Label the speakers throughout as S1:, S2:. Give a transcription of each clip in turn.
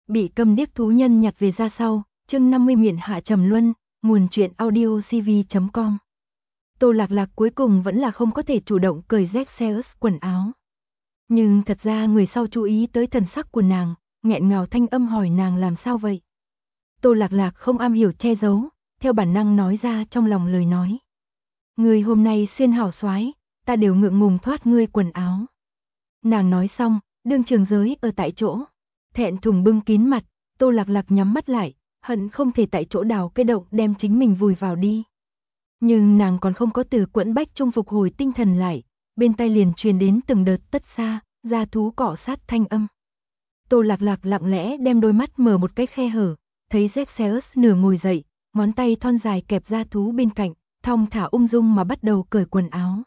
S1: bị câm điếc thú nhân nhặt về ra sau, chương 50 miện hạ trầm luân, nguồn truyện audio cv.com. Tô Lạc Lạc cuối cùng vẫn là không có thể chủ động cởi Zexeus quần áo. Nhưng thật ra người sau chú ý tới thần sắc của nàng, nghẹn ngào thanh âm hỏi nàng làm sao vậy. Tô Lạc Lạc không am hiểu che giấu, theo bản năng nói ra trong lòng lời nói. Ngươi hôm nay xuyên hảo soái, ta đều ngượng ngùng thoát ngươi quần áo. Nàng nói xong, đương trường giới ở tại chỗ, thẹn thùng bưng kín mặt, Tô Lạc Lạc nhắm mắt lại, hận không thể tại chỗ đào cái động đem chính mình vùi vào đi. Nhưng nàng còn không có từ quẫn bách trung phục hồi tinh thần lại, bên tai liền truyền đến từng đợt tất xa, da thú cọ sát thanh âm. Tô Lạc Lạc lặng lẽ đem đôi mắt mở một cái khe hở, thấy Zexeus nửa ngồi dậy, ngón tay thon dài kẹp da thú bên cạnh, thong thả ung dung mà bắt đầu cởi quần áo.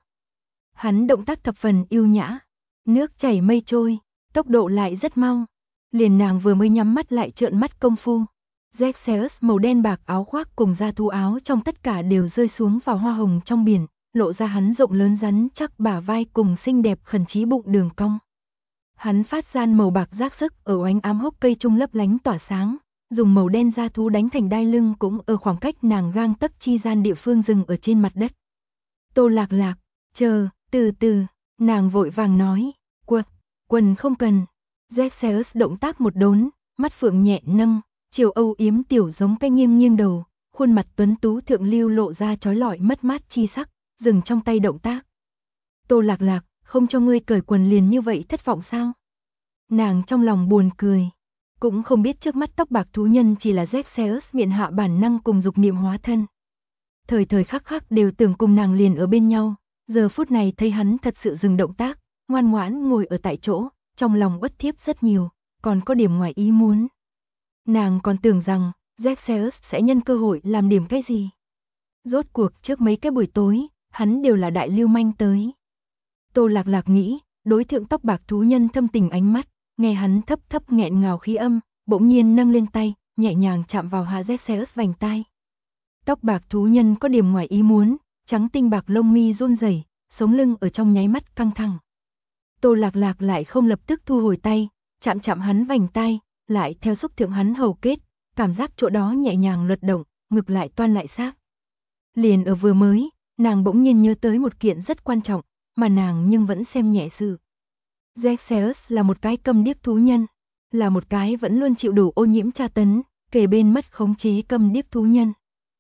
S1: Hắn động tác thập phần yêu nhã, nước chảy mây trôi, tốc độ lại rất mau. Liền nàng vừa mới nhắm mắt lại trợn mắt công phu. Zexeus màu đen bạc áo khoác cùng da thú áo trong tất cả đều rơi xuống vào hoa hồng trong biển, lộ ra hắn rộng lớn rắn chắc bả vai cùng xinh đẹp khẩn trí bụng đường cong. Hắn phát gian màu bạc rác sức ở oánh ám hốc cây trung lấp lánh tỏa sáng, dùng màu đen da thú đánh thành đai lưng cũng ở khoảng cách nàng gang tấc chi gian địa phương dừng ở trên mặt đất. Tô Lạc Lạc, chờ, từ từ, nàng vội vàng nói, quần không cần. Zexeus động tác một đốn, mắt phượng nhẹ nâng, chiều âu yếm tiểu giống cái nghiêng nghiêng đầu, khuôn mặt tuấn tú thượng lưu lộ ra trói lọi mất mát chi sắc, dừng trong tay động tác. Tô Lạc Lạc, không cho ngươi cởi quần liền như vậy thất vọng sao? Nàng trong lòng buồn cười, cũng không biết trước mắt tóc bạc thú nhân chỉ là Zexeus miệng hạ bản năng cùng dục niệm hóa thân. Thời thời khắc khắc đều tưởng cùng nàng liền ở bên nhau, giờ phút này thấy hắn thật sự dừng động tác, ngoan ngoãn ngồi ở tại chỗ, trong lòng uất thiếp rất nhiều, còn có điểm ngoài ý muốn. Nàng còn tưởng rằng Zexeus sẽ nhân cơ hội làm điểm cái gì. Rốt cuộc trước mấy cái buổi tối, hắn đều là đại lưu manh tới. Tô Lạc Lạc nghĩ, đối thượng tóc bạc thú nhân thâm tình ánh mắt, nghe hắn thấp thấp nghẹn ngào khí âm, bỗng nhiên nâng lên tay, nhẹ nhàng chạm vào Hà Zexeus vành tai. Tóc bạc thú nhân có điểm ngoài ý muốn, trắng tinh bạc lông mi run rẩy, sống lưng ở trong nháy mắt căng thẳng. Tô Lạc Lạc lại không lập tức thu hồi tay, chạm chạm hắn vành tai, lại theo xúc thượng hắn hầu kết, cảm giác chỗ đó nhẹ nhàng lật động, ngực lại toan lại xác. Liền ở vừa mới, nàng bỗng nhiên nhớ tới một kiện rất quan trọng, mà nàng nhưng vẫn xem nhẹ sự. Zexeus là một cái câm điếc thú nhân, là một cái vẫn luôn chịu đủ ô nhiễm tra tấn, kề bên mất khống chế câm điếc thú nhân.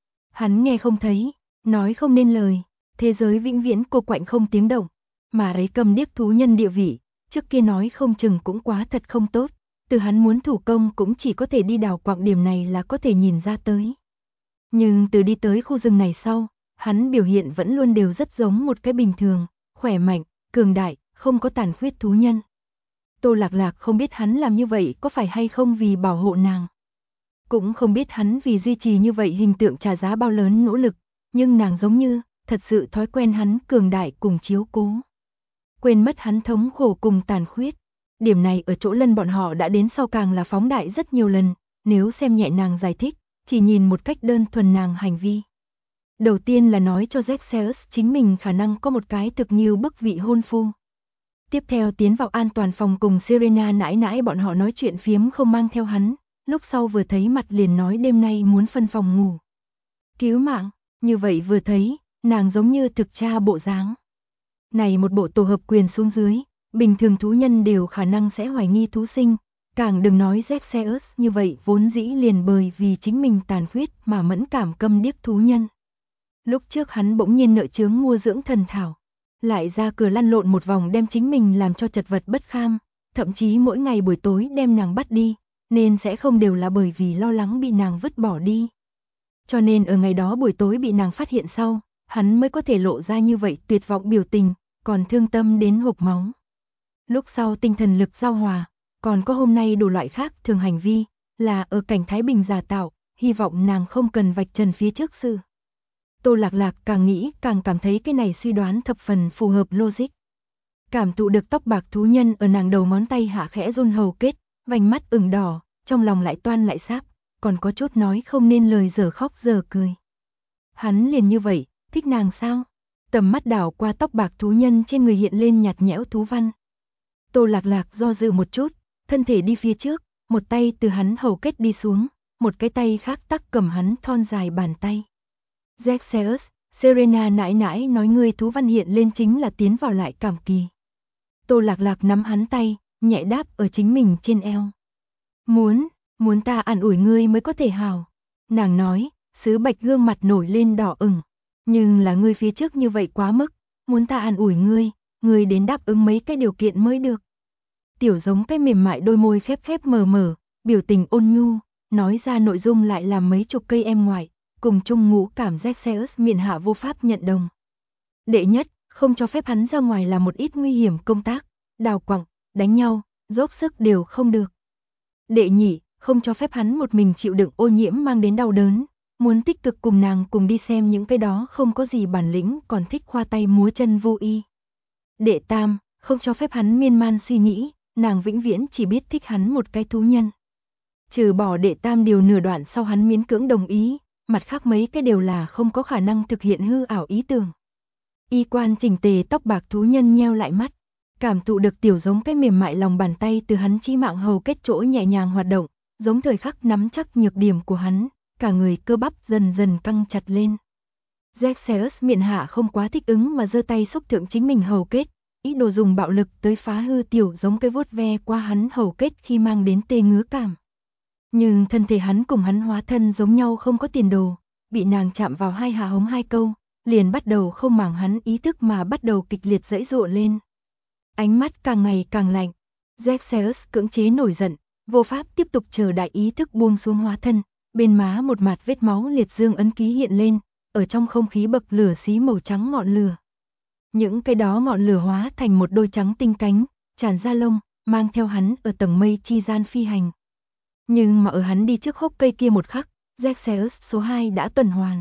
S1: Hắn nghe không thấy, nói không nên lời, thế giới vĩnh viễn cô quạnh không tiếng động, mà ấy câm điếc thú nhân địa vị, trước kia nói không chừng cũng quá thật không tốt, từ hắn muốn thủ công cũng chỉ có thể đi đào quạng điểm này là có thể nhìn ra tới. Nhưng từ đi tới khu rừng này sau, hắn biểu hiện vẫn luôn đều rất giống một cái bình thường, khỏe mạnh, cường đại, không có tàn khuyết thú nhân. Tô Lạc Lạc không biết hắn làm như vậy có phải hay không vì bảo hộ nàng. Cũng không biết hắn vì duy trì như vậy hình tượng trả giá bao lớn nỗ lực, nhưng nàng giống như, thật sự thói quen hắn cường đại cùng chiếu cố. Quên mất hắn thống khổ cùng tàn khuyết. Điểm này ở chỗ Lân bọn họ đã đến sau càng là phóng đại rất nhiều lần, nếu xem nhẹ nàng giải thích, chỉ nhìn một cách đơn thuần nàng hành vi. Đầu tiên là nói cho Zexeus chính mình khả năng có một cái thực nhiều bức vị hôn phu. Tiếp theo tiến vào an toàn phòng cùng Serena nãi nãi bọn họ nói chuyện phiếm không mang theo hắn, lúc sau vừa thấy mặt liền nói đêm nay muốn phân phòng ngủ. Cứu mạng, như vậy vừa thấy, nàng giống như thực cha bộ dáng. Này một bộ tổ hợp quyền xuống dưới, bình thường thú nhân đều khả năng sẽ hoài nghi thú sinh, càng đừng nói Zexeus như vậy vốn dĩ liền bởi vì chính mình tàn khuyết mà mẫn cảm câm điếc thú nhân. Lúc trước hắn bỗng nhiên nợ chướng mua dưỡng thần thảo, lại ra cửa lăn lộn một vòng đem chính mình làm cho chật vật bất kham, thậm chí mỗi ngày buổi tối đem nàng bắt đi, nên sẽ không đều là bởi vì lo lắng bị nàng vứt bỏ đi. Cho nên ở ngày đó buổi tối bị nàng phát hiện sau, hắn mới có thể lộ ra như vậy tuyệt vọng biểu tình, còn thương tâm đến hộc máu. Lúc sau tinh thần lực giao hòa, còn có hôm nay đủ loại khác thường hành vi, là ở cảnh Thái Bình giả tạo, hy vọng nàng không cần vạch trần phía trước sự. Tô Lạc Lạc càng nghĩ càng cảm thấy cái này suy đoán thập phần phù hợp logic. Cảm thụ được tóc bạc thú nhân ở nàng đầu ngón tay hạ khẽ run hầu kết, vành mắt ửng đỏ, trong lòng lại toan lại sáp, còn có chút nói không nên lời giờ khóc giờ cười. Hắn liền như vậy, thích nàng sao? Tầm mắt đảo qua tóc bạc thú nhân trên người hiện lên nhạt nhẽo thú văn. Tô Lạc Lạc do dự một chút, thân thể đi phía trước, một tay từ hắn hầu kết đi xuống, một cái tay khác tắc cầm hắn thon dài bàn tay. Xerxes, Serena nãi nãi nói ngươi thú văn hiện lên chính là tiến vào lại cảm kỳ. Tô Lạc Lạc nắm hắn tay, nhẹ đáp ở chính mình trên eo. Muốn ta an ủi ngươi mới có thể hào. Nàng nói, Sứ Bạch gương mặt nổi lên đỏ ửng. Nhưng là ngươi phía trước như vậy quá mức, muốn ta an ủi ngươi đến đáp ứng mấy cái điều kiện mới được. Tiểu Giống cái mềm mại đôi môi khép khép mờ mờ, biểu tình ôn nhu, nói ra nội dung lại làm mấy chục cây em ngoại, cùng chung ngũ cảm Xerxes miệng hạ vô pháp nhận đồng. Đệ nhất, không cho phép hắn ra ngoài làm một ít nguy hiểm công tác, đào quặng, đánh nhau, dốc sức đều không được. Đệ nhị, không cho phép hắn một mình chịu đựng ô nhiễm mang đến đau đớn, muốn tích cực cùng nàng cùng đi xem những cái đó không có gì bản lĩnh còn thích khoa tay múa chân vô y. Đệ tam, không cho phép hắn miên man suy nghĩ, nàng vĩnh viễn chỉ biết thích hắn một cái thú nhân. Trừ bỏ đệ tam điều nửa đoạn sau hắn miễn cưỡng đồng ý, mặt khác mấy cái đều là không có khả năng thực hiện hư ảo ý tưởng. Y quan chỉnh tề tóc bạc thú nhân nheo lại mắt, cảm thụ được Tiểu Giống cái mềm mại lòng bàn tay từ hắn chí mạng hầu kết chỗ nhẹ nhàng hoạt động, giống thời khắc nắm chắc nhược điểm của hắn, cả người cơ bắp dần dần căng chặt lên. Xerxes miệng hạ không quá thích ứng mà giơ tay xúc thượng chính mình hầu kết, ý đồ dùng bạo lực tới phá hư Tiểu Giống cái vuốt ve qua hắn hầu kết khi mang đến tê ngứa cảm. Nhưng thân thể hắn cùng hắn hóa thân giống nhau không có tiền đồ, bị nàng chạm vào hai hạ hống hai câu, liền bắt đầu không màng hắn ý thức mà bắt đầu kịch liệt giãy giụa lên. Ánh mắt càng ngày càng lạnh, Xerxes cưỡng chế nổi giận, vô pháp tiếp tục chờ đại ý thức buông xuống hóa thân, bên má một mạt vết máu liệt dương ấn ký hiện lên, ở trong không khí bậc lửa xí màu trắng ngọn lửa. Những cái đó ngọn lửa hóa thành một đôi trắng tinh cánh, tràn ra lông, mang theo hắn ở tầng mây chi gian phi hành. Nhưng mà ở hắn đi trước hốc cây kia một khắc, Xerxes số 2 đã tuần hoàn.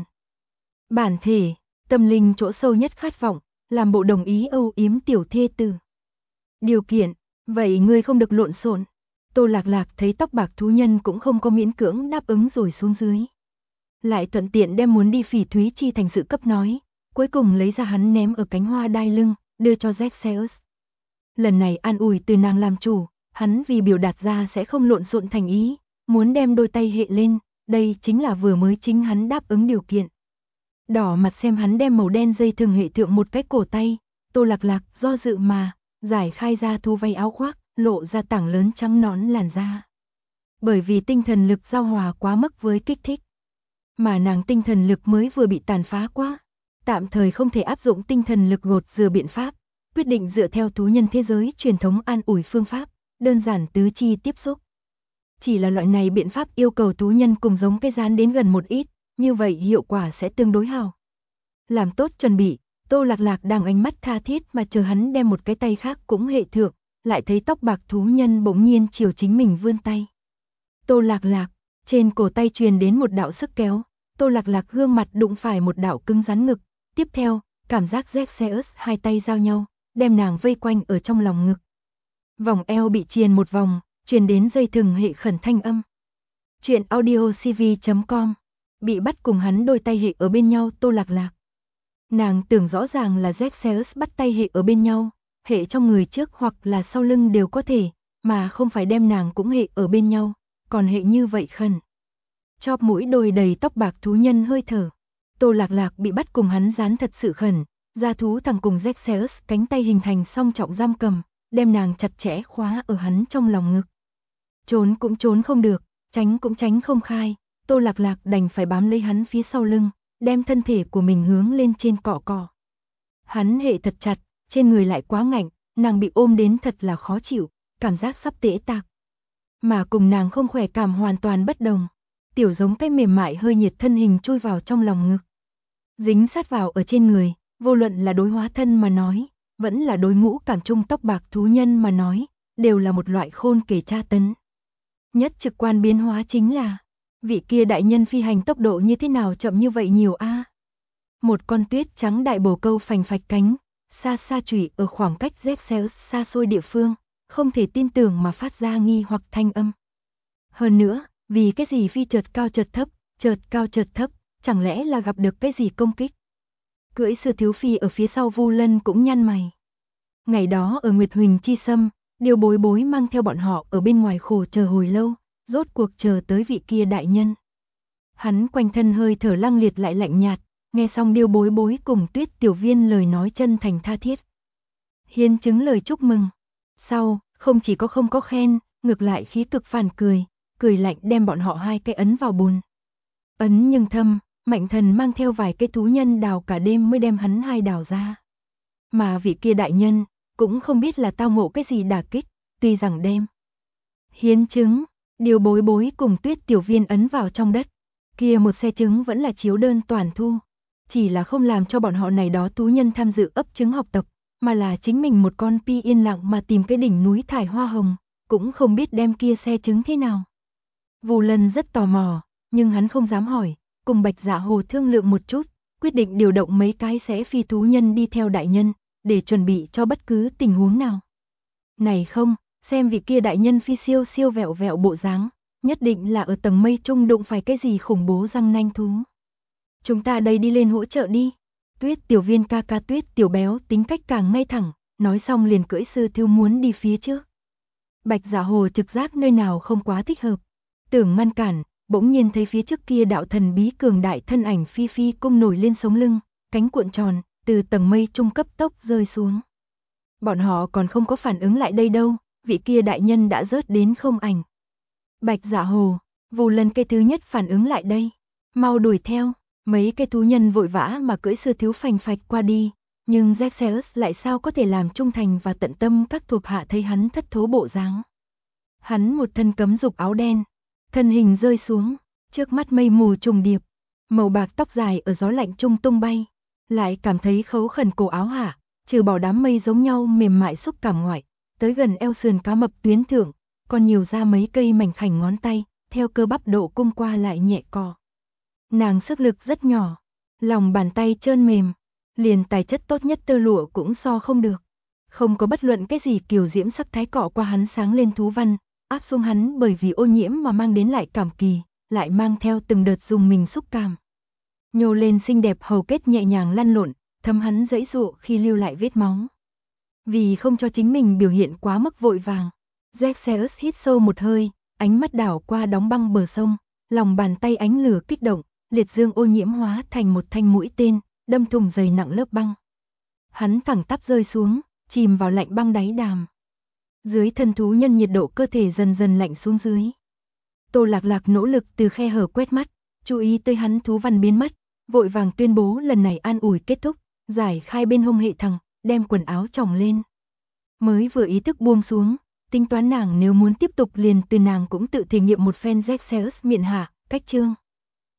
S1: Bản thể, tâm linh chỗ sâu nhất khát vọng, làm bộ đồng ý âu yếm tiểu thê tử. Điều kiện, vậy ngươi không được lộn xộn. Tô Lạc Lạc thấy tóc bạc thú nhân cũng không có miễn cưỡng đáp ứng rồi xuống dưới. Lại thuận tiện đem muốn đi Phỉ Thúy Chi thành sự cấp nói, cuối cùng lấy ra hắn ném ở cánh hoa đai lưng, đưa cho Xerxes. Lần này an ủi từ nàng làm chủ, hắn vì biểu đạt ra sẽ không lộn xộn thành ý, muốn đem đôi tay hệ lên, đây chính là vừa mới chính hắn đáp ứng điều kiện. Đỏ mặt xem hắn đem màu đen dây thừng hệ thượng một cái cổ tay, Tô Lạc Lạc do dự mà, giải khai ra thu vây áo khoác, lộ ra tảng lớn trắng nõn làn da. Bởi vì tinh thần lực giao hòa quá mức với kích thích, mà nàng tinh thần lực mới vừa bị tàn phá quá, tạm thời không thể áp dụng tinh thần lực gột rửa biện pháp, quyết định dựa theo thú nhân thế giới truyền thống an ủi phương pháp, đơn giản tứ chi tiếp xúc. Chỉ là loại này biện pháp yêu cầu thú nhân cùng giống cái dán đến gần một ít, như vậy hiệu quả sẽ tương đối hào. Làm tốt chuẩn bị, Tô Lạc Lạc đang ánh mắt tha thiết mà chờ hắn đem một cái tay khác cũng hệ thượng, lại thấy tóc bạc thú nhân bỗng nhiên chiều chính mình vươn tay. Tô Lạc Lạc, trên cổ tay truyền đến một đạo sức kéo, Tô Lạc Lạc gương mặt đụng phải một đạo cứng rắn ngực, tiếp theo, cảm giác Xerxes hai tay giao nhau, đem nàng vây quanh ở trong lòng ngực. Vòng eo bị triền một vòng, truyền đến dây thừng hệ khẩn thanh âm. Chuyện audiocv.com, bị bắt cùng hắn đôi tay hệ ở bên nhau Tô Lạc Lạc. Nàng tưởng rõ ràng là Xerxes bắt tay hệ ở bên nhau, hệ trong người trước hoặc là sau lưng đều có thể, mà không phải đem nàng cũng hệ ở bên nhau, còn hệ như vậy khẩn. Chóp mũi đồi đầy tóc bạc thú nhân hơi thở. Tô Lạc Lạc bị bắt cùng hắn dán thật sự khẩn, gia thú thằng cùng Xerxes cánh tay hình thành song trọng giam cầm, đem nàng chặt chẽ khóa ở hắn trong lòng ngực. Trốn cũng trốn không được, tránh cũng tránh không khai, Tô Lạc Lạc đành phải bám lấy hắn phía sau lưng, đem thân thể của mình hướng lên trên cọ cọ. Hắn hệ thật chặt, trên người lại quá ngạnh, nàng bị ôm đến thật là khó chịu, cảm giác sắp tễ tạc. Mà cùng nàng không khỏe cảm hoàn toàn bất đồng, Tiểu Giống cái mềm mại hơi nhiệt thân hình chui vào trong lòng ngực. Dính sát vào ở trên người, vô luận là đối hóa thân mà nói, vẫn là đối ngũ cảm trung tóc bạc thú nhân mà nói, đều là một loại khôn kể tra tấn. Nhất trực quan biến hóa chính là, vị kia đại nhân phi hành tốc độ như thế nào chậm như vậy nhiều a? Một con tuyết trắng đại bồ câu phành phạch cánh, xa xa chủy ở khoảng cách Xerxes xa xôi địa phương, không thể tin tưởng mà phát ra nghi hoặc thanh âm. Hơn nữa, vì cái gì phi chợt cao chợt thấp, chẳng lẽ là gặp được cái gì công kích? Cưỡi sư thiếu phi ở phía sau Vu Lân cũng nhăn mày. Ngày đó ở Nguyệt Huỳnh Chi Sâm, Điều Bối Bối mang theo bọn họ ở bên ngoài khổ chờ hồi lâu, rốt cuộc chờ tới vị kia đại nhân. Hắn quanh thân hơi thở lăng liệt lại lạnh nhạt, nghe xong Điêu Bối Bối cùng Tuyết Tiểu Viên lời nói chân thành tha thiết. Hiến chứng lời chúc mừng. Sau, không chỉ không có khen, ngược lại khí cực phản cười lạnh đem bọn họ hai cái ấn vào bùn. Ấn nhưng thâm, Mạnh Thần mang theo vài cái thú nhân đào cả đêm mới đem hắn hai đào ra. Mà vị kia đại nhân, cũng không biết là tao ngộ cái gì đả kích, tuy rằng đem hiến chứng, Điêu Bối Bối cùng Tuyết Tiểu Viên ấn vào trong đất, kia một xe trứng vẫn là chiếu đơn toàn thu, chỉ là không làm cho bọn họ này đó thú nhân tham dự ấp trứng học tập, mà là chính mình một con pi yên lặng mà tìm cái đỉnh núi thải hoa hồng, cũng không biết đem kia xe trứng thế nào. Vu Lân rất tò mò, nhưng hắn không dám hỏi, cùng Bạch Dạ Hồ thương lượng một chút, quyết định điều động mấy cái sẽ phi thú nhân đi theo đại nhân, để chuẩn bị cho bất cứ tình huống nào. Này không, xem vị kia đại nhân phi siêu siêu vẹo vẹo bộ dáng, nhất định là ở tầng mây trung đụng phải cái gì khủng bố răng nanh thú. Chúng ta đây đi lên hỗ trợ đi. Tuyết Tiểu Viên ca ca Tuyết Tiểu Béo tính cách càng ngay thẳng, nói xong liền cưỡi sư thiêu muốn đi phía trước. Bạch Dạ Hồ trực giác nơi nào không quá thích hợp, tưởng ngăn cản, bỗng nhiên thấy phía trước kia đạo thần bí cường đại thân ảnh phi phi cung nổi lên sống lưng, cánh cuộn tròn, từ tầng mây trung cấp tốc rơi xuống. Bọn họ còn không có phản ứng lại đây đâu, vị kia đại nhân đã rớt đến không ảnh. Bạch Dạ Hồ, Vu Lân cái thứ nhất phản ứng lại đây, mau đuổi theo, mấy cái thú nhân vội vã mà cưỡi sư thiếu phành phạch qua đi, nhưng Zexeus lại sao có thể làm trung thành và tận tâm các thuộc hạ thấy hắn thất thố bộ dáng. Hắn một thân cấm dục áo đen, thân hình rơi xuống, trước mắt mây mù trùng điệp, màu bạc tóc dài ở gió lạnh trung tung bay, lại cảm thấy khấu khẩn cổ áo hạ, trừ bỏ đám mây giống nhau mềm mại xúc cảm ngoại, tới gần eo sườn cá mập tuyến thượng, còn nhiều ra mấy cây mảnh khảnh ngón tay, theo cơ bắp độ cung qua lại nhẹ cò. Nàng sức lực rất nhỏ, lòng bàn tay trơn mềm, liền tài chất tốt nhất tơ lụa cũng so không được. Không có bất luận cái gì kiều diễm sắc thái cọ qua hắn sáng lên thú văn, áp xuống hắn bởi vì ô nhiễm mà mang đến lại cảm kỳ, lại mang theo từng đợt dùng mình xúc cảm. Nhô lên xinh đẹp hầu kết nhẹ nhàng lăn lộn, thấm hắn dãy dụa khi lưu lại vết máu. Vì không cho chính mình biểu hiện quá mức vội vàng, Zexeus hít sâu một hơi, ánh mắt đảo qua đóng băng bờ sông, lòng bàn tay ánh lửa kích động, liệt dương ô nhiễm hóa thành một thanh mũi tên, đâm thủng dày nặng lớp băng. Hắn thẳng tắp rơi xuống, chìm vào lạnh băng đáy đàm. Dưới thân thú nhân nhiệt độ cơ thể dần dần lạnh xuống dưới. Tô Lạc Lạc nỗ lực từ khe hở quét mắt, chú ý tới hắn thú văn biến mất, vội vàng tuyên bố lần này an ủi kết thúc, giải khai bên hông hệ thằng, đem quần áo tròng lên. Mới vừa ý thức buông xuống, tính toán nàng nếu muốn tiếp tục liền từ nàng cũng tự thể nghiệm một phen Zexeus miệng hạ, cách chương.